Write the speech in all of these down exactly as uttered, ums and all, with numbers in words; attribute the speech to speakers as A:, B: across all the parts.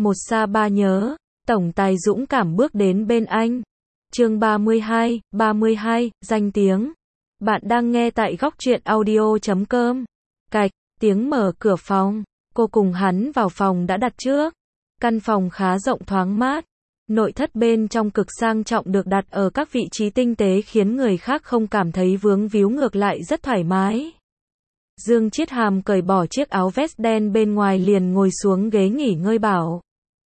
A: Một xa ba nhớ, tổng tài dũng cảm bước đến bên anh. Chương ba mươi hai, ba mươi hai, danh tiếng. Bạn đang nghe tại góc truyện audio chấm com. Cạch, tiếng mở cửa phòng. Cô cùng hắn vào phòng đã đặt trước. Căn phòng khá rộng thoáng mát. Nội thất bên trong cực sang trọng được đặt ở các vị trí tinh tế khiến người khác không cảm thấy vướng víu, ngược lại rất thoải mái. Dương Chiết Hàm cởi bỏ chiếc áo vest đen bên ngoài liền ngồi xuống ghế nghỉ ngơi bảo.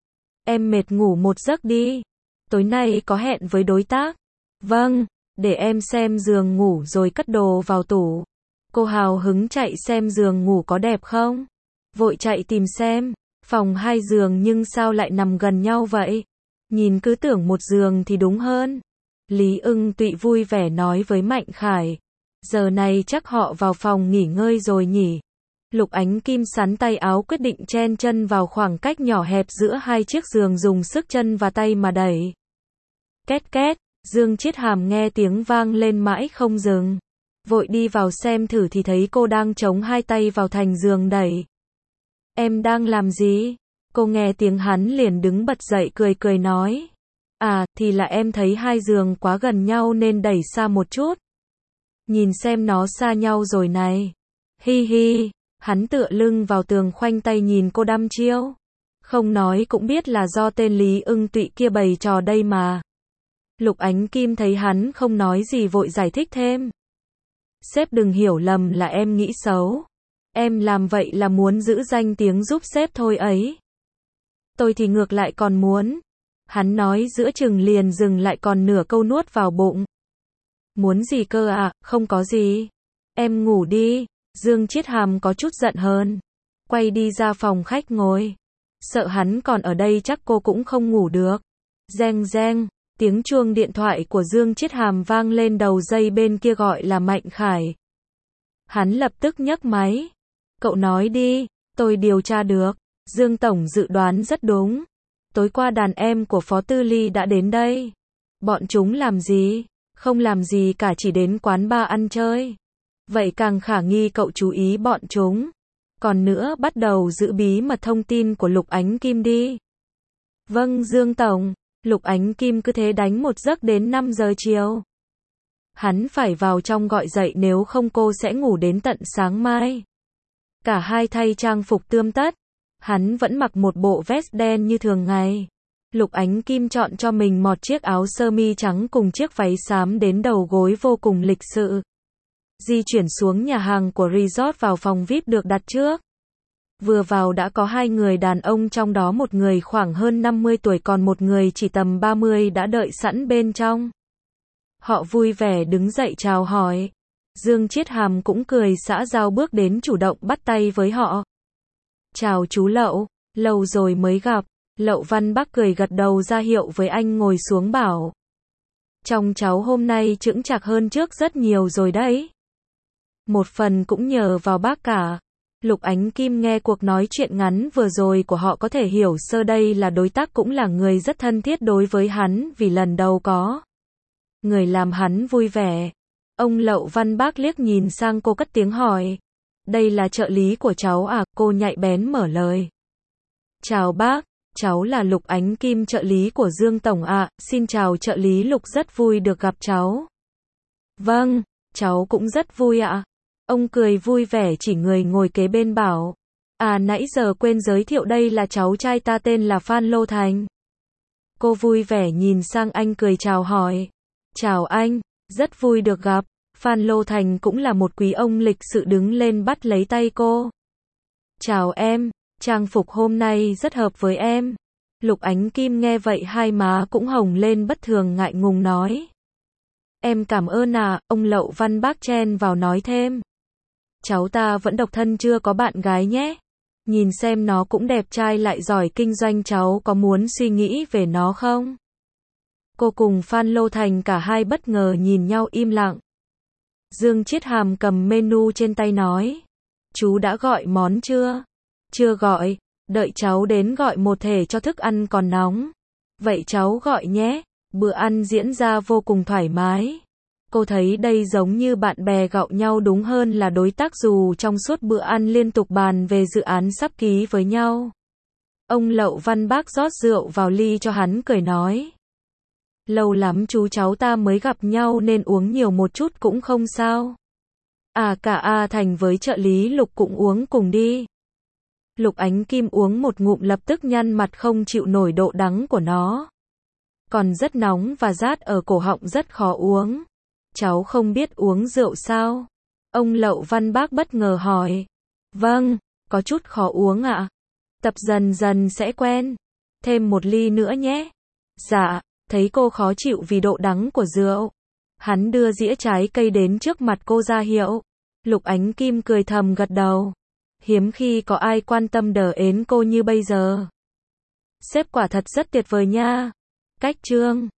A: Em mệt ngủ một giấc đi. Tối nay có hẹn với đối tác. Vâng, để em xem giường ngủ rồi cất đồ vào tủ. Cô hào hứng chạy xem giường ngủ có đẹp không. Vội chạy tìm xem. Phòng hai giường nhưng sao lại nằm gần nhau vậy? Nhìn cứ tưởng một giường thì đúng hơn. Lý Ưng Tụy vui vẻ nói với Mạnh Khải. Giờ này chắc họ vào phòng nghỉ ngơi rồi nhỉ. Lục Ánh Kim sắn tay áo quyết định chen chân vào khoảng cách nhỏ hẹp giữa hai chiếc giường, dùng sức chân và tay mà đẩy. Két két, Dương Chiết Hàm nghe tiếng vang lên mãi không dừng. Vội đi vào xem thử thì thấy cô đang chống hai tay vào thành giường đẩy. Em đang làm gì? Cô nghe tiếng hắn liền đứng bật dậy cười cười nói. À, thì là em thấy hai giường quá gần nhau nên đẩy xa một chút. Nhìn xem nó xa nhau rồi này. Hi hi, hắn tựa lưng vào tường khoanh tay nhìn cô đăm chiêu. Không nói cũng biết là do tên Lý Ưng Tụy kia bày trò đây mà. Lục Ánh Kim thấy hắn không nói gì vội giải thích thêm. Sếp đừng hiểu lầm là em nghĩ xấu. Em làm vậy là muốn giữ danh tiếng giúp sếp thôi ấy. Tôi thì ngược lại còn muốn. Hắn nói giữa chừng liền dừng lại còn nửa câu nuốt vào bụng. Muốn gì cơ à, không có gì. Em ngủ đi. Dương Chiết Hàm có chút giận hơn. Quay đi ra phòng khách ngồi. Sợ hắn còn ở đây chắc cô cũng không ngủ được. Reng reng, tiếng chuông điện thoại của Dương Chiết Hàm vang lên, đầu dây bên kia gọi là Mạnh Khải. Hắn lập tức nhấc máy. Cậu nói đi, tôi điều tra được. Dương Tổng dự đoán rất đúng. Tối qua đàn em của Phó Tư Ly đã đến đây. Bọn chúng làm gì? Không làm gì cả, chỉ đến quán bar ăn chơi. Vậy càng khả nghi cậu chú ý bọn chúng. Còn nữa, bắt đầu giữ bí mật thông tin của Lục Ánh Kim đi. Vâng Dương Tổng. Lục Ánh Kim cứ thế đánh một giấc đến năm giờ chiều. Hắn phải vào trong gọi dậy, nếu không cô sẽ ngủ đến tận sáng mai. Cả hai thay trang phục tươm tất. Hắn vẫn mặc một bộ vest đen như thường ngày. Lục Ánh Kim chọn cho mình một chiếc áo sơ mi trắng cùng chiếc váy xám đến đầu gối vô cùng lịch sự. Di chuyển xuống nhà hàng của resort vào phòng vi ai pi được đặt trước. Vừa vào đã có hai người đàn ông, trong đó một người khoảng hơn năm mươi tuổi còn một người chỉ tầm ba mươi đã đợi sẵn bên trong. Họ vui vẻ đứng dậy chào hỏi. Dương Chiết Hàm cũng cười xã giao bước đến chủ động bắt tay với họ. Chào chú Lậu, lâu rồi mới gặp. Lậu Văn Bắc cười gật đầu ra hiệu với anh ngồi xuống bảo. Trong cháu hôm nay chững chạc hơn trước rất nhiều rồi đấy. Một phần cũng nhờ vào bác cả. Lục Ánh Kim nghe cuộc nói chuyện ngắn vừa rồi của họ có thể hiểu sơ đây là đối tác, cũng là người rất thân thiết đối với hắn vì lần đầu có người làm hắn vui vẻ. Ông Lậu Văn Bác liếc nhìn sang cô cất tiếng hỏi. Đây là trợ lý của cháu à? Cô nhạy bén mở lời. Chào bác, cháu là Lục Ánh Kim, trợ lý của Dương Tổng ạ. Xin chào trợ lý Lục, rất vui được gặp cháu. Vâng, cháu cũng rất vui ạ. Ông cười vui vẻ chỉ người ngồi kế bên bảo. À nãy giờ quên giới thiệu, đây là cháu trai ta tên là Phan Lô Thành. Cô vui vẻ nhìn sang anh cười chào hỏi. Chào anh, rất vui được gặp. Phan Lô Thành cũng là một quý ông lịch sự đứng lên bắt lấy tay cô. Chào em, trang phục hôm nay rất hợp với em. Lục Ánh Kim nghe vậy hai má cũng hồng lên bất thường, ngại ngùng nói. Em cảm ơn à, ông Lậu Văn Bác chen vào nói thêm. Cháu ta vẫn độc thân chưa có bạn gái nhé. Nhìn xem nó cũng đẹp trai lại giỏi kinh doanh, cháu có muốn suy nghĩ về nó không? Cô cùng Phan Lô Thành cả hai bất ngờ nhìn nhau im lặng. Dương Chiết Hàm cầm menu trên tay nói. Chú đã gọi món chưa? Chưa gọi, đợi cháu đến gọi một thể cho thức ăn còn nóng. Vậy cháu gọi nhé. Bữa ăn diễn ra vô cùng thoải mái. Cô thấy đây giống như bạn bè gạo nhau đúng hơn là đối tác, dù trong suốt bữa ăn liên tục bàn về dự án sắp ký với nhau. Ông Lậu Văn Bác rót rượu vào ly cho hắn cười nói. Lâu lắm chú cháu ta mới gặp nhau nên uống nhiều một chút cũng không sao. À cả A Thành với trợ lý Lục cũng uống cùng đi. Lục Ánh Kim uống một ngụm lập tức nhăn mặt không chịu nổi độ đắng của nó. Còn rất nóng và rát ở cổ họng rất khó uống. Cháu không biết uống rượu sao? Ông Lậu Văn Bác bất ngờ hỏi. Vâng, có chút khó uống ạ. Tập dần dần sẽ quen. Thêm một ly nữa nhé. Dạ, thấy cô khó chịu vì độ đắng của rượu. Hắn đưa dĩa trái cây đến trước mặt cô ra hiệu. Lục Ánh Kim cười thầm gật đầu. Hiếm khi có ai quan tâm đờ ến cô như bây giờ. Sếp quả thật rất tuyệt vời nha. Cách chương